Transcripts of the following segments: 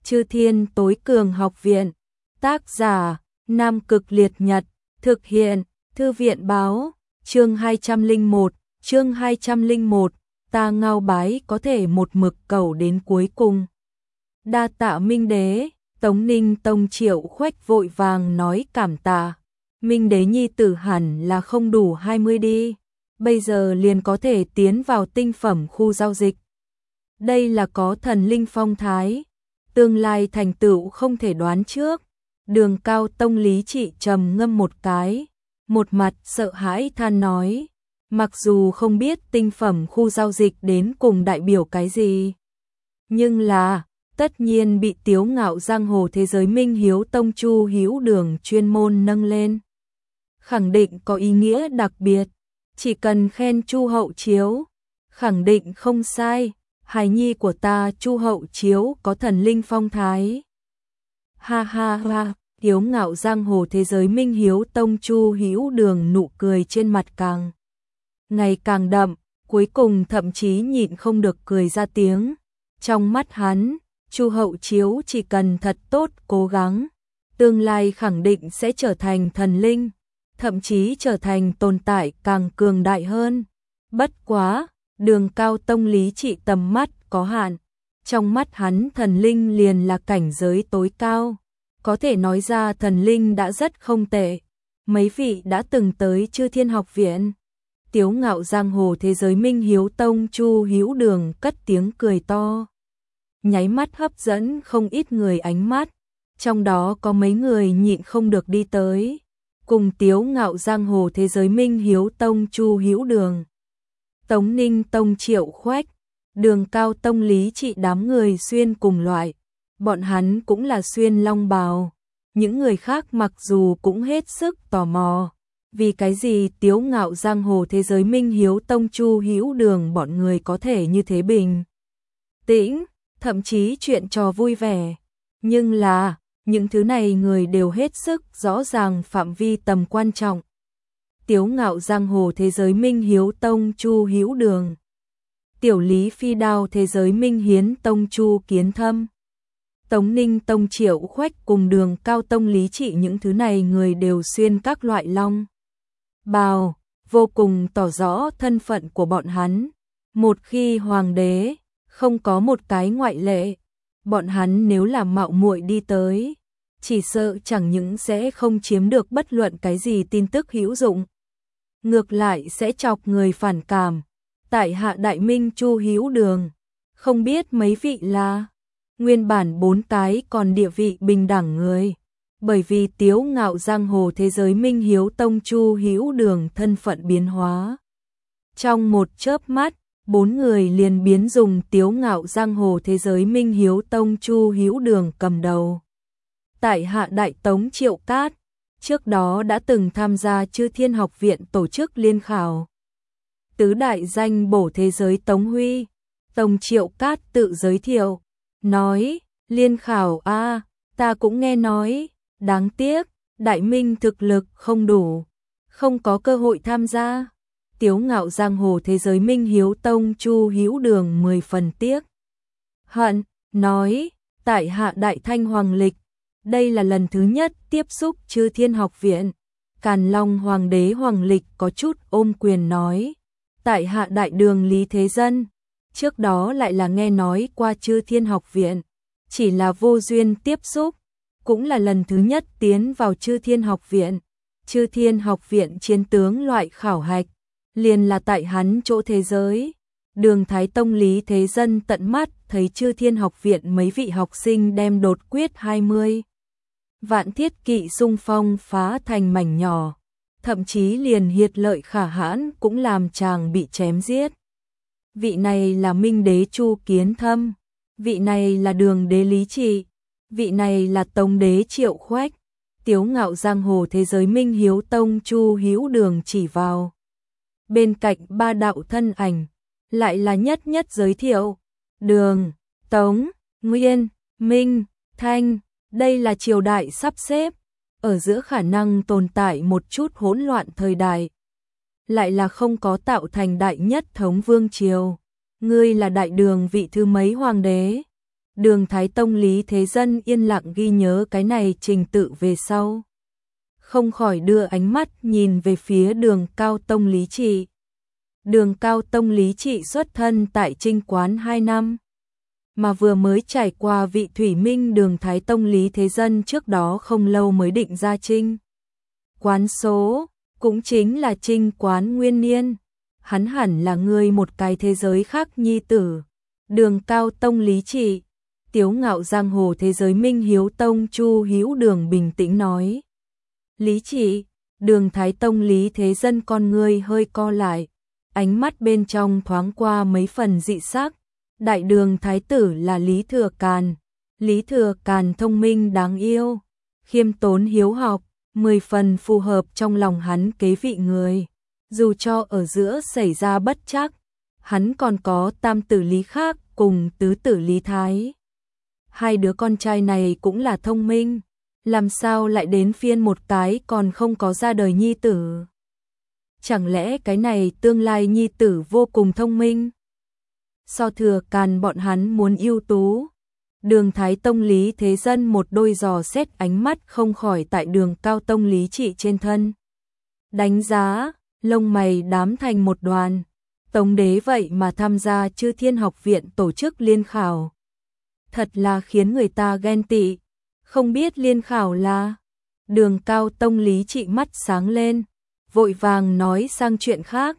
Chư Thiên Tối Cường Học Viện. Tác giả: Nam Cực Liệt Nhật. Thực hiện: Thư viện báo. Chương 201, ta Ngao Bái có thể một mực cầu đến cuối cùng. Đa tạ Minh Đế. Tống Ninh Tông Triệu Khoách vội vàng nói cảm tạ. Minh Đế nhi tử hẳn là không đủ 20 đi, bây giờ liền có thể tiến vào tinh phẩm khu giao dịch. Đây là có thần linh phong thái, tương lai thành tựu không thể đoán trước. Đường Cao Tông Lý Trị trầm ngâm một cái, một mặt sợ hãi than nói, mặc dù không biết tinh phẩm khu giao dịch đến cùng đại biểu cái gì, nhưng là tất nhiên bị tiếu ngạo giang hồ thế giới Minh Hiếu Tông Chu Hữu Đường chuyên môn nâng lên, khẳng định có ý nghĩa đặc biệt. Chỉ cần khen Chu Hậu Chiếu, khẳng định không sai. Hài nhi của ta Chu Hậu Chiếu có thần linh phong thái. Ha ha ha. Tiếu ngạo giang hồ thế giới Minh Hiếu Tông Chu Hữu Đường nụ cười trên mặt càng ngày càng đậm, cuối cùng thậm chí nhịn không được cười ra tiếng. Trong mắt hắn, Chu Hậu Chiếu chỉ cần thật tốt cố gắng, tương lai khẳng định sẽ trở thành thần linh, thậm chí trở thành tồn tại càng cường đại hơn. Bất quá, Đường Cao Tông Lý Trị tầm mắt có hạn, trong mắt hắn thần linh liền là cảnh giới tối cao. Có thể nói ra thần linh đã rất không tệ. Mấy vị đã từng tới Chư Thiên Học Viện. Tiếu ngạo giang hồ thế giới Minh Hiếu Tông Chu Hữu Đường cất tiếng cười to, nháy mắt hấp dẫn không ít người ánh mắt, trong đó có mấy người nhịn không được đi tới, cùng tiếu ngạo giang hồ thế giới Minh Hiếu Tông Chu Hữu Đường, Tống Ninh Tông Triệu Khoách, Đường Cao Tông Lý Trị đám người xuyên cùng loại. Bọn hắn cũng là xuyên long bào. Những người khác mặc dù cũng hết sức tò mò, vì cái gì tiếu ngạo giang hồ thế giới Minh Hiếu Tông Chu Hữu Đường bọn người có thể như thế bình tĩnh, thậm chí chuyện trò vui vẻ. Nhưng là, những thứ này người đều hết sức rõ ràng phạm vi tầm quan trọng. Tiếu ngạo giang hồ thế giới Minh Hiếu Tông Chu Hữu Đường, Tiểu Lý Phi Đao thế giới Minh Hiến Tông Chu Kiến Thâm, Tống Ninh Tông Triệu Khoách cùng Đường Cao Tông Lý Trị, những thứ này người đều xuyên các loại long bào, vô cùng tỏ rõ thân phận của bọn hắn. Một khi hoàng đế, không có một cái ngoại lệ, bọn hắn nếu là mạo muội đi tới, chỉ sợ chẳng những sẽ không chiếm được bất luận cái gì tin tức hữu dụng, ngược lại sẽ chọc người phản cảm. Tại hạ Đại Minh Chu Hữu Đường, không biết mấy vị là nguyên bản 4 cái còn địa vị bình đẳng người, bởi vì tiếu ngạo giang hồ thế giới Minh Hiếu Tông Chu Hữu Đường thân phận biến hóa. Trong một chớp mắt, 4 người liền biến dùng tiếu ngạo giang hồ thế giới Minh Hiếu Tông Chu Hữu Đường cầm đầu. Tại hạ Đại Tống Triệu Cát, trước đó đã từng tham gia Chư Thiên Học Viện tổ chức liên khảo. Tứ đại danh bổ thế giới Tống Huy. Tông Triệu Cát tự giới thiệu, nói, liên khảo a, ta cũng nghe nói, đáng tiếc, Đại Minh thực lực không đủ, không có cơ hội tham gia. Tiếu ngạo giang hồ thế giới Minh Hiếu Tông Chu Hữu Đường 10 phần tiếc hận, nói, tại hạ Đại Thanh Hoàng Lịch, đây là lần thứ nhất tiếp xúc Chư Thiên Học Viện. Càn Long Hoàng đế Hoàng Lịch có chút ôm quyền nói, tại hạ Đại Đường Lý Thế Dân, trước đó lại là nghe nói qua Chư Thiên Học Viện, chỉ là vô duyên tiếp xúc, cũng là lần thứ nhất tiến vào Chư Thiên Học Viện. Chư Thiên Học Viện chiến tướng loại khảo hạch, liền là tại hắn chỗ thế giới. Đường Thái Tông Lý Thế Dân tận mắt thấy Chư Thiên Học Viện mấy vị học sinh đem đột quyết 20 vạn thiết kỵ xung phong phá thành mảnh nhỏ, thậm chí liền Hiệt Lợi Khả Hãn cũng làm chàng bị chém giết. Vị này là Minh Đế Chu Kiến Thâm, vị này là Đường Đế Lý Trị, vị này là Tống Đế Triệu Khoách. Tiếu ngạo giang hồ thế giới Minh Hiếu Tông Chu Hữu Đường chỉ vào bên cạnh 3 đạo thân ảnh, lại là nhất nhất giới thiệu, Đường, Tống, Nguyên, Minh, Thanh, đây là triều đại sắp xếp, ở giữa khả năng tồn tại một chút hỗn loạn thời đại, lại là không có tạo thành đại nhất thống vương triều. Ngươi là Đại Đường vị thứ mấy hoàng đế? Đường Thái Tông Lý Thế Dân yên lặng ghi nhớ cái này trình tự về sau. Không khỏi đưa ánh mắt nhìn về phía Đường Cao Tông Lý Trị. Đường Cao Tông Lý Trị xuất thân tại Trinh Quán 2 năm, mà vừa mới trải qua vị thủy minh Đường Thái Tông Lý Thế Dân trước đó không lâu mới định ra Trinh Quán số, cũng chính là Trinh Quán nguyên niên. Hắn hẳn là người một cái thế giới khác nhi tử. Đường Cao Tông Lý Trị, tiếu ngạo giang hồ thế giới Minh Hiếu Tông Chu Hữu Đường bình tĩnh nói. Lý Trị, Đường Thái Tông Lý Thế Dân con ngươi hơi co lại, ánh mắt bên trong thoáng qua mấy phần dị sắc. Đại đường thái tử là Lý Thừa Càn. Lý Thừa Càn thông minh đáng yêu, khiêm tốn hiếu học, 10 phần phù hợp trong lòng hắn kế vị người. Dù cho ở giữa xảy ra bất trắc, hắn còn có tam tử Lý Khác cùng tứ tử Lý Thái. Hai đứa con trai này cũng là thông minh, làm sao lại đến phiên một cái còn không có ra đời nhi tử? Chẳng lẽ cái này tương lai nhi tử vô cùng thông minh? So Thừa Càn bọn hắn muốn ưu tú. Đường Thái Tông Lý Thế Dân một đôi dò xét ánh mắt không khỏi tại Đường Cao Tông Lý Trị trên thân. Đánh giá, lông mày đám thành một đoàn. Tống đế vậy mà tham gia Chư Thiên Học Viện tổ chức liên khảo. Thật là khiến người ta ghen tị. Không biết liên khảo là... Đường Cao Tông Lý Trị mắt sáng lên, vội vàng nói sang chuyện khác.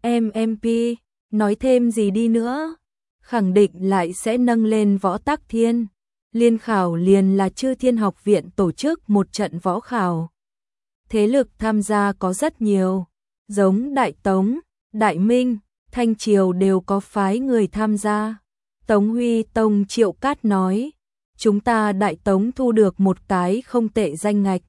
MP, nói thêm gì đi nữa? Khẳng định lại sẽ nâng lên Võ Tắc Thiên. Liên khảo liền là Chư Thiên Học Viện tổ chức một trận võ khảo. Thế lực tham gia có rất nhiều, giống Đại Tống, Đại Minh, Thanh Triều đều có phái người tham gia. Tống Huy Tông Triệu Cát nói, chúng ta Đại Tống thu được một cái không tệ danh ngạch,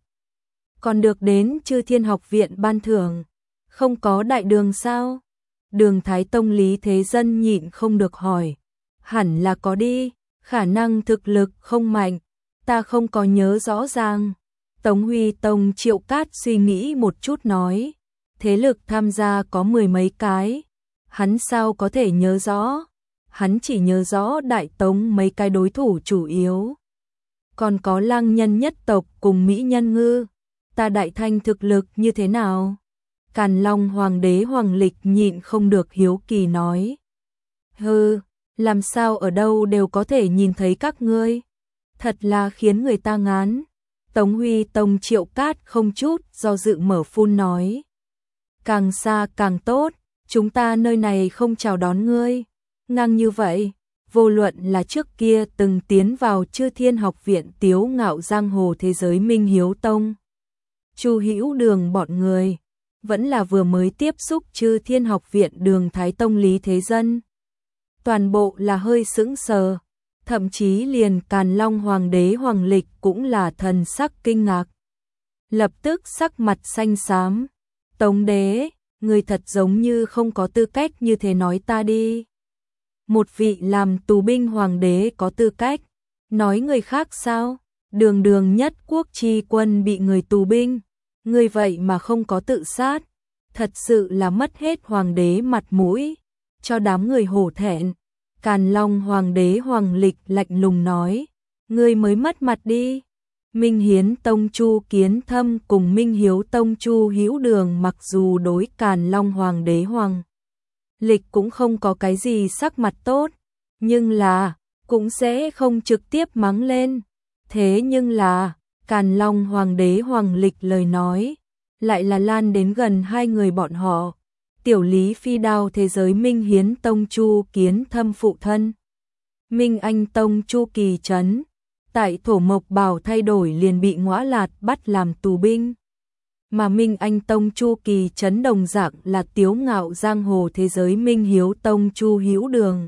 còn được đến Chư Thiên Học Viện ban thưởng. Không có đại đường sao? Đường Thái Tông Lý Thế Dân nhịn không được hỏi. Hẳn là có đi, khả năng thực lực không mạnh, ta không có nhớ rõ ràng. Tống Huy Tông Triệu Cát suy nghĩ một chút nói, thế lực tham gia có 10 mấy cái, hắn sao có thể nhớ rõ? Hắn chỉ nhớ rõ Đại Tống mấy cái đối thủ chủ yếu. Còn có Lang Nhân nhất tộc cùng Mỹ Nhân Ngư, ta Đại Thanh thực lực như thế nào? Càn Long Hoàng đế Hoàng Lịch nhịn không được hiếu kỳ nói. Hừ, làm sao ở đâu đều có thể nhìn thấy các ngươi? Thật là khiến người ta ngán. Tống Huy Tông Triệu Cát không chút do dự mở phun nói. Càng xa càng tốt, chúng ta nơi này không chào đón ngươi. Ngang như vậy, vô luận là trước kia từng tiến vào Chư Thiên Học Viện tiếu ngạo giang hồ thế giới Minh Hiếu Tông, Chu Hữu Đường bọn người, vẫn là vừa mới tiếp xúc Chư Thiên Học Viện Đường Thái Tông Lý Thế Dân, toàn bộ là hơi sững sờ, thậm chí liền Càn Long Hoàng đế Hoàng Lịch cũng là thần sắc kinh ngạc. Lập tức sắc mặt xanh xám, Tống đế, người thật giống như không có tư cách như thế nói ta đi. Một vị làm tù binh hoàng đế có tư cách, nói người khác sao? Đường đường nhất quốc chi quân bị người tù binh, người vậy mà không có tự sát, thật sự là mất hết hoàng đế mặt mũi, cho đám người hổ thẹn. Càn Long Hoàng đế Hoàng Lịch lạnh lùng nói, ngươi mới mất mặt đi. Minh Hiến Tông Chu Kiến Thâm cùng Minh Hiếu Tông Chu Hữu Đường mặc dù đối Càn Long Hoàng đế Hoàng Lịch cũng không có cái gì sắc mặt tốt, nhưng là cũng sẽ không trực tiếp mắng lên. Thế nhưng là Càn Long Hoàng đế Hoàng Lịch lời nói lại là lan đến gần hai người bọn họ. Tiểu Lý Phi Đao thế giới Minh Hiến Tông Chu Kiến Thâm phụ thân, Minh Anh Tông Chu Kỳ Trấn, tại Thổ Mộc Bảo thay đổi liền bị Ngõa Lạt bắt làm tù binh. Mà Minh Anh Tông Chu Kỳ Trấn đồng dạng là tiếu ngạo giang hồ thế giới Minh Hiếu Tông Chu Hữu Đường.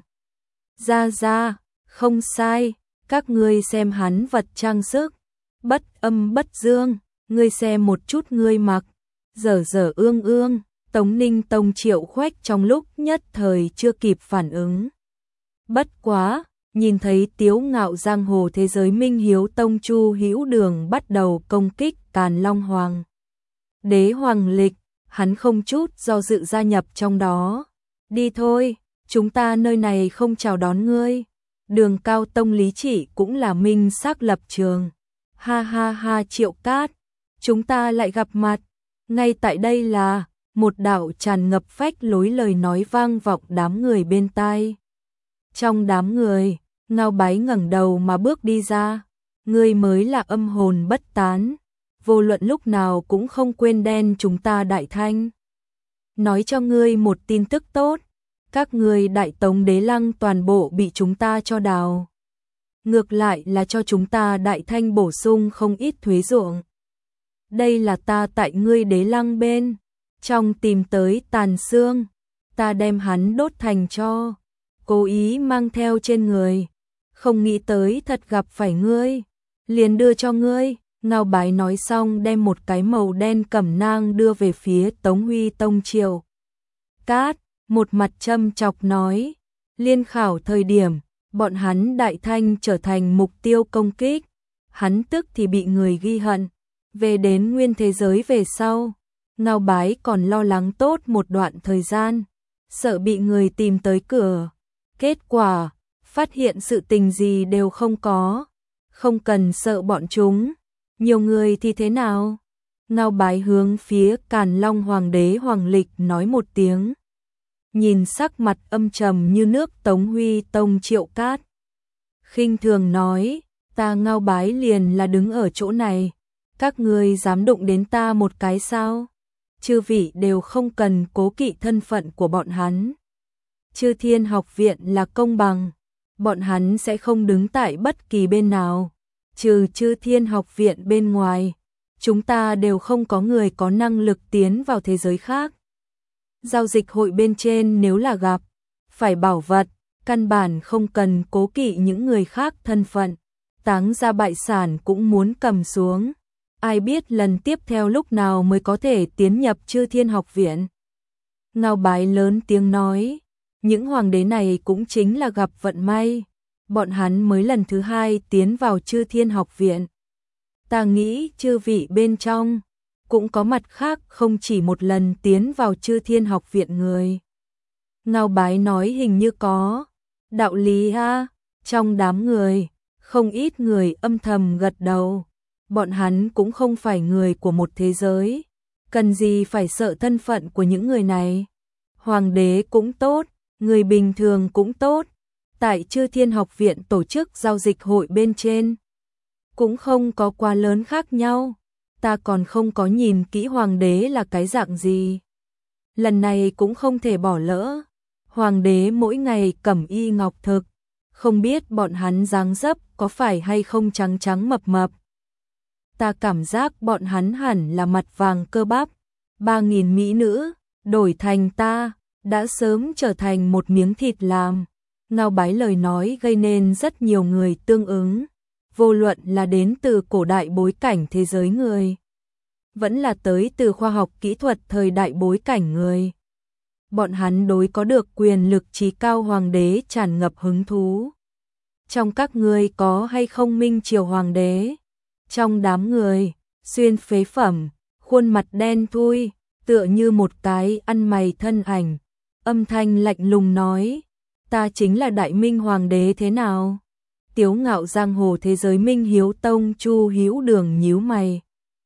Ra, không sai, các ngươi xem hắn vật trang sức, bất âm bất dương, ngươi xem một chút ngươi mặc, dở ương ương. Tống Ninh Tông Triệu Khoách trong lúc nhất thời chưa kịp phản ứng. Bất quá, nhìn thấy tiếu ngạo giang hồ thế giới Minh Hiếu Tông Chu Hữu Đường bắt đầu công kích Càn Long Hoàng đế Hoàng Lịch, hắn không chút do dự gia nhập trong đó. Đi thôi, chúng ta nơi này không chào đón ngươi. Đường Cao Tông lý chỉ cũng là minh xác lập trường. Ha ha ha Triệu Cát, chúng ta lại gặp mặt. Ngay tại đây là, một đạo tràn ngập phách lối lời nói vang vọng đám người bên tai. Trong đám người, Ngao Bái ngẩng đầu mà bước đi ra. Ngươi mới là âm hồn bất tán, vô luận lúc nào cũng không quên đen chúng ta Đại Thanh. Nói cho ngươi một tin tức tốt, các ngươi Đại Tống Đế Lăng toàn bộ bị chúng ta cho đào. Ngược lại là cho chúng ta Đại Thanh bổ sung không ít thuế ruộng. Đây là ta tại ngươi Đế Lăng bên trong tìm tới tàn xương, ta đem hắn đốt thành tro, cố ý mang theo trên người, không nghĩ tới thật gặp phải ngươi, liền đưa cho ngươi. Ngao Bái nói xong đem một cái màu đen cẩm nang đưa về phía Tống Huy Tông Triệu Cát, một mặt châm chọc nói, liên khảo thời điểm, bọn hắn Đại Thanh trở thành mục tiêu công kích, hắn tức thì bị người ghi hận, về đến nguyên thế giới về sau, Ngao Bái còn lo lắng tốt một đoạn thời gian, sợ bị người tìm tới cửa, kết quả, phát hiện sự tình gì đều không có, không cần sợ bọn chúng, nhiều người thì thế nào? Ngao Bái hướng phía Càn Long Hoàng đế Hoàng Lịch nói một tiếng. Nhìn sắc mặt âm trầm như nước Tống Huy Tông Triệu Cát, khinh thường nói, ta Ngao Bái liền là đứng ở chỗ này, các ngươi dám đụng đến ta một cái sao? Chư vị đều không cần cố kỵ thân phận của bọn hắn. Chư Thiên Học Viện là công bằng, bọn hắn sẽ không đứng tại bất kỳ bên nào, trừ Chư Thiên Học Viện bên ngoài, chúng ta đều không có người có năng lực tiến vào thế giới khác. Giao dịch hội bên trên nếu là gặp phải bảo vật, căn bản không cần cố kỵ những người khác thân phận, táng ra bại sản cũng muốn cầm xuống. Ai biết lần tiếp theo lúc nào mới có thể tiến nhập Chư Thiên Học Viện. Ngao Bái lớn tiếng nói, những hoàng đế này cũng chính là gặp vận may, bọn hắn mới lần thứ hai tiến vào Chư Thiên Học Viện. Ta nghĩ chư vị bên trong cũng có mặt khác không chỉ một lần tiến vào Chư Thiên Học Viện người. Ngao Bái nói hình như có đạo lý ha, trong đám người, không ít người âm thầm gật đầu. Bọn hắn cũng không phải người của một thế giới, cần gì phải sợ thân phận của những người này. Hoàng đế cũng tốt, người bình thường cũng tốt, tại Chư Thiên Học Viện tổ chức giao dịch hội bên trên, cũng không có quá lớn khác nhau, ta còn không có nhìn kỹ hoàng đế là cái dạng gì. Lần này cũng không thể bỏ lỡ, hoàng đế mỗi ngày cẩm y ngọc thực, không biết bọn hắn dáng dấp có phải hay không trắng trắng mập mập. Ta cảm giác bọn hắn hẳn là mặt vàng cơ bắp, 3.000 mỹ nữ, đổi thành ta, đã sớm trở thành một miếng thịt làm. Ngao Bái lời nói gây nên rất nhiều người tương ứng, vô luận là đến từ cổ đại bối cảnh thế giới người, vẫn là tới từ khoa học kỹ thuật thời đại bối cảnh người. Bọn hắn đối có được quyền lực trí cao hoàng đế tràn ngập hứng thú. Trong các ngươi có hay không minh triều hoàng đế? Trong đám người, xuyên phế phẩm, khuôn mặt đen thui, tựa như một cái ăn mày thân ảnh, âm thanh lạnh lùng nói, ta chính là Đại Minh Hoàng đế thế nào? Tiếu ngạo giang hồ thế giới Minh Hiếu Tông Chu Hữu Đường nhíu mày,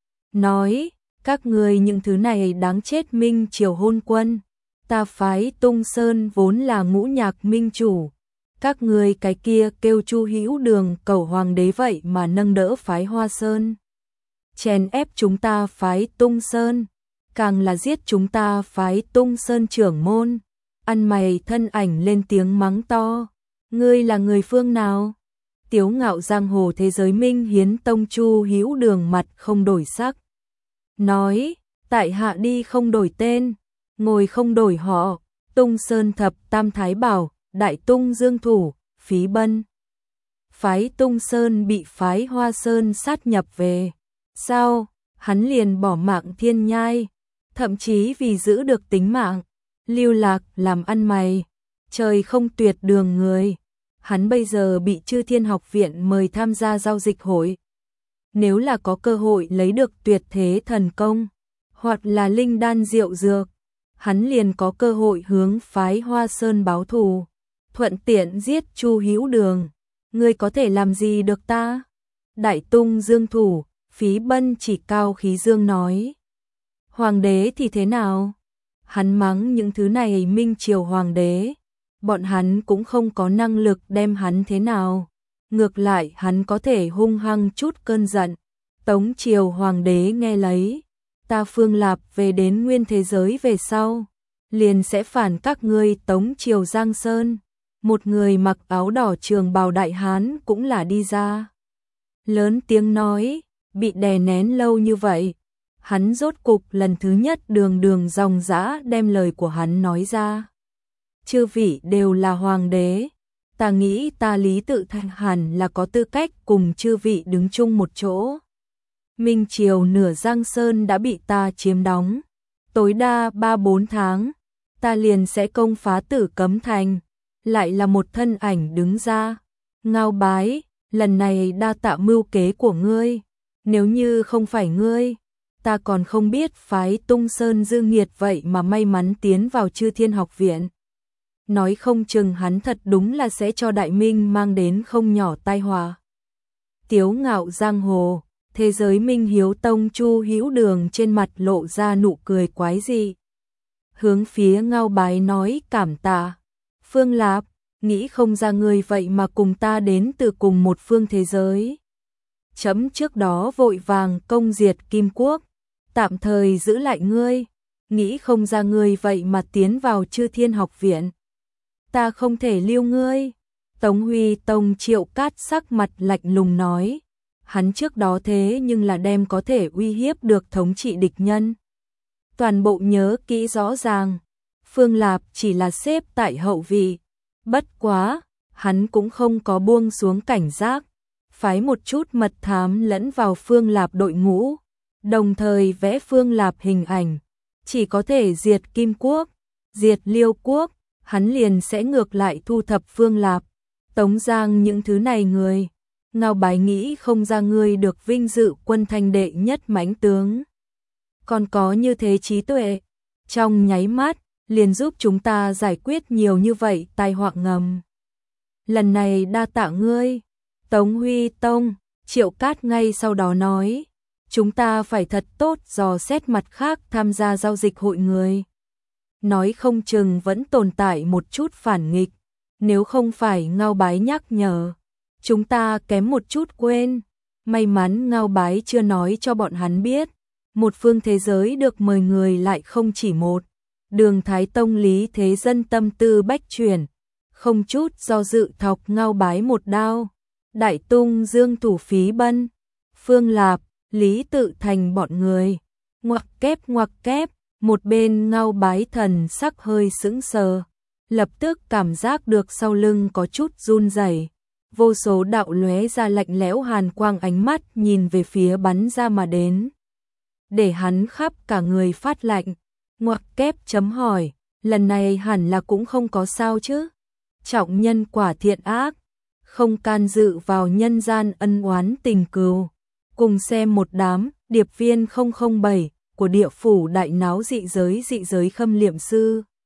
nói, các ngươi những thứ này đáng chết Minh triều hôn quân, ta phái Tung Sơn vốn là ngũ nhạc minh chủ, các ngươi cái kia kêu Chu Hữu Đường cầu hoàng đế vậy mà nâng đỡ phái Hoa Sơn, chèn ép chúng ta phái Tung Sơn, càng là giết chúng ta phái Tung Sơn trưởng môn. Ăn mày thân ảnh lên tiếng mắng to, ngươi là người phương nào? Tiếu ngạo giang hồ thế giới Minh Hiến Tông Chu Hữu Đường mặt không đổi sắc, nói, tại hạ đi không đổi tên, ngồi không đổi họ, Tung Sơn thập tam thái bảo, Đại Tung Dương Thủ, Phí Bân. Phái Tung Sơn bị phái Hoa Sơn sát nhập về, sao, hắn liền bỏ mạng thiên nhai, thậm chí vì giữ được tính mạng, lưu lạc làm ăn mày, trời không tuyệt đường người. Hắn bây giờ bị Chư Thiên Học Viện mời tham gia giao dịch hội. Nếu là có cơ hội lấy được tuyệt thế thần công, hoặc là linh đan diệu dược, hắn liền có cơ hội hướng phái Hoa Sơn báo thù, thuận tiện giết Chu Hữu Đường, ngươi có thể làm gì được ta? Đại tung dương thủ, Phí Bân chỉ cao khí dương nói. Hoàng đế thì thế nào? Hắn mắng những thứ này Minh Triều Hoàng đế, bọn hắn cũng không có năng lực đem hắn thế nào. Ngược lại hắn có thể hung hăng chút cơn giận. Tống Triều Hoàng đế nghe lấy, ta Phương Lạp về đến nguyên thế giới về sau, liền sẽ phản các ngươi Tống Triều Giang Sơn. Một người mặc áo đỏ trường bào đại hán cũng là đi ra. Lớn tiếng nói, bị đè nén lâu như vậy. Hắn rốt cục lần thứ nhất đường đường dòng dã đem lời của hắn nói ra. Chư vị đều là hoàng đế, ta nghĩ ta Lý Tự Thành hẳn là có tư cách cùng chư vị đứng chung một chỗ. Minh Triều nửa Giang Sơn đã bị ta chiếm đóng, tối đa 3-4 tháng, ta liền sẽ công phá Tử Cấm Thành. Lại là một thân ảnh đứng ra, Ngao Bái, lần này đa tạ mưu kế của ngươi, nếu như không phải ngươi, ta còn không biết phái Tung Sơn Dư Nghiệt vậy mà may mắn tiến vào Chư Thiên Học Viện. Nói không chừng hắn thật đúng là sẽ cho Đại Minh mang đến không nhỏ tai họa. Tiếu ngạo giang hồ, thế giới Minh Hiếu Tông Chu Hữu Đường trên mặt lộ ra nụ cười quái dị. Hướng phía Ngao Bái nói cảm tạ. Phương Lạp, nghĩ không ra ngươi vậy mà cùng ta đến từ cùng một phương thế giới. Chấm trước đó vội vàng công diệt Kim Quốc, tạm thời giữ lại ngươi, nghĩ không ra ngươi vậy mà tiến vào Chư Thiên Học Viện. Ta không thể lưu ngươi. Tống Huy Tông Triệu Cát sắc mặt lạnh lùng nói, hắn trước đó thế nhưng là đem có thể uy hiếp được thống trị địch nhân. Toàn bộ nhớ kỹ rõ ràng, Phương Lạp chỉ là xếp tại hậu vị, bất quá, hắn cũng không có buông xuống cảnh giác, phái một chút mật thám lẫn vào Phương Lạp đội ngũ, đồng thời vẽ Phương Lạp hình ảnh, chỉ có thể diệt Kim Quốc, diệt Liêu Quốc, hắn liền sẽ ngược lại thu thập Phương Lạp, Tống Giang những thứ này người. Ngao Bái nghĩ không ra ngươi được vinh dự quân thanh đệ nhất mãnh tướng, còn có như thế trí tuệ, trong nháy mắt liền giúp chúng ta giải quyết nhiều như vậy tai họa ngầm. Lần này đa tạ ngươi. Tống Huy Tông, Triệu Cát ngay sau đó nói, chúng ta phải thật tốt dò xét mặt khác tham gia giao dịch hội người. Nói không chừng vẫn tồn tại một chút phản nghịch, nếu không phải Ngao Bái nhắc nhở, chúng ta kém một chút quên. May mắn Ngao Bái chưa nói cho bọn hắn biết, một phương thế giới được mời người lại không chỉ một. Đường Thái Tông Lý Thế Dân tâm tư bách chuyển, không chút do dự thọc Ngao Bái một đao. Đại tung dương thủ Phí Bân, Phương Lạp, Lý Tự Thành bọn người, ngoặc kép, một bên Ngao Bái thần sắc hơi sững sờ, lập tức cảm giác được sau lưng có chút run rẩy, vô số đạo lóe ra lạnh lẽo hàn quang ánh mắt nhìn về phía bắn ra mà đến, để hắn khắp cả người phát lạnh. Ngoặc kép chấm hỏi, lần này hẳn là cũng không có sao chứ? Trọng nhân quả thiện ác, không can dự vào nhân gian ân oán tình cừu. Cùng xem một đám điệp viên 007 của địa phủ đại náo dị giới khâm liệm sư.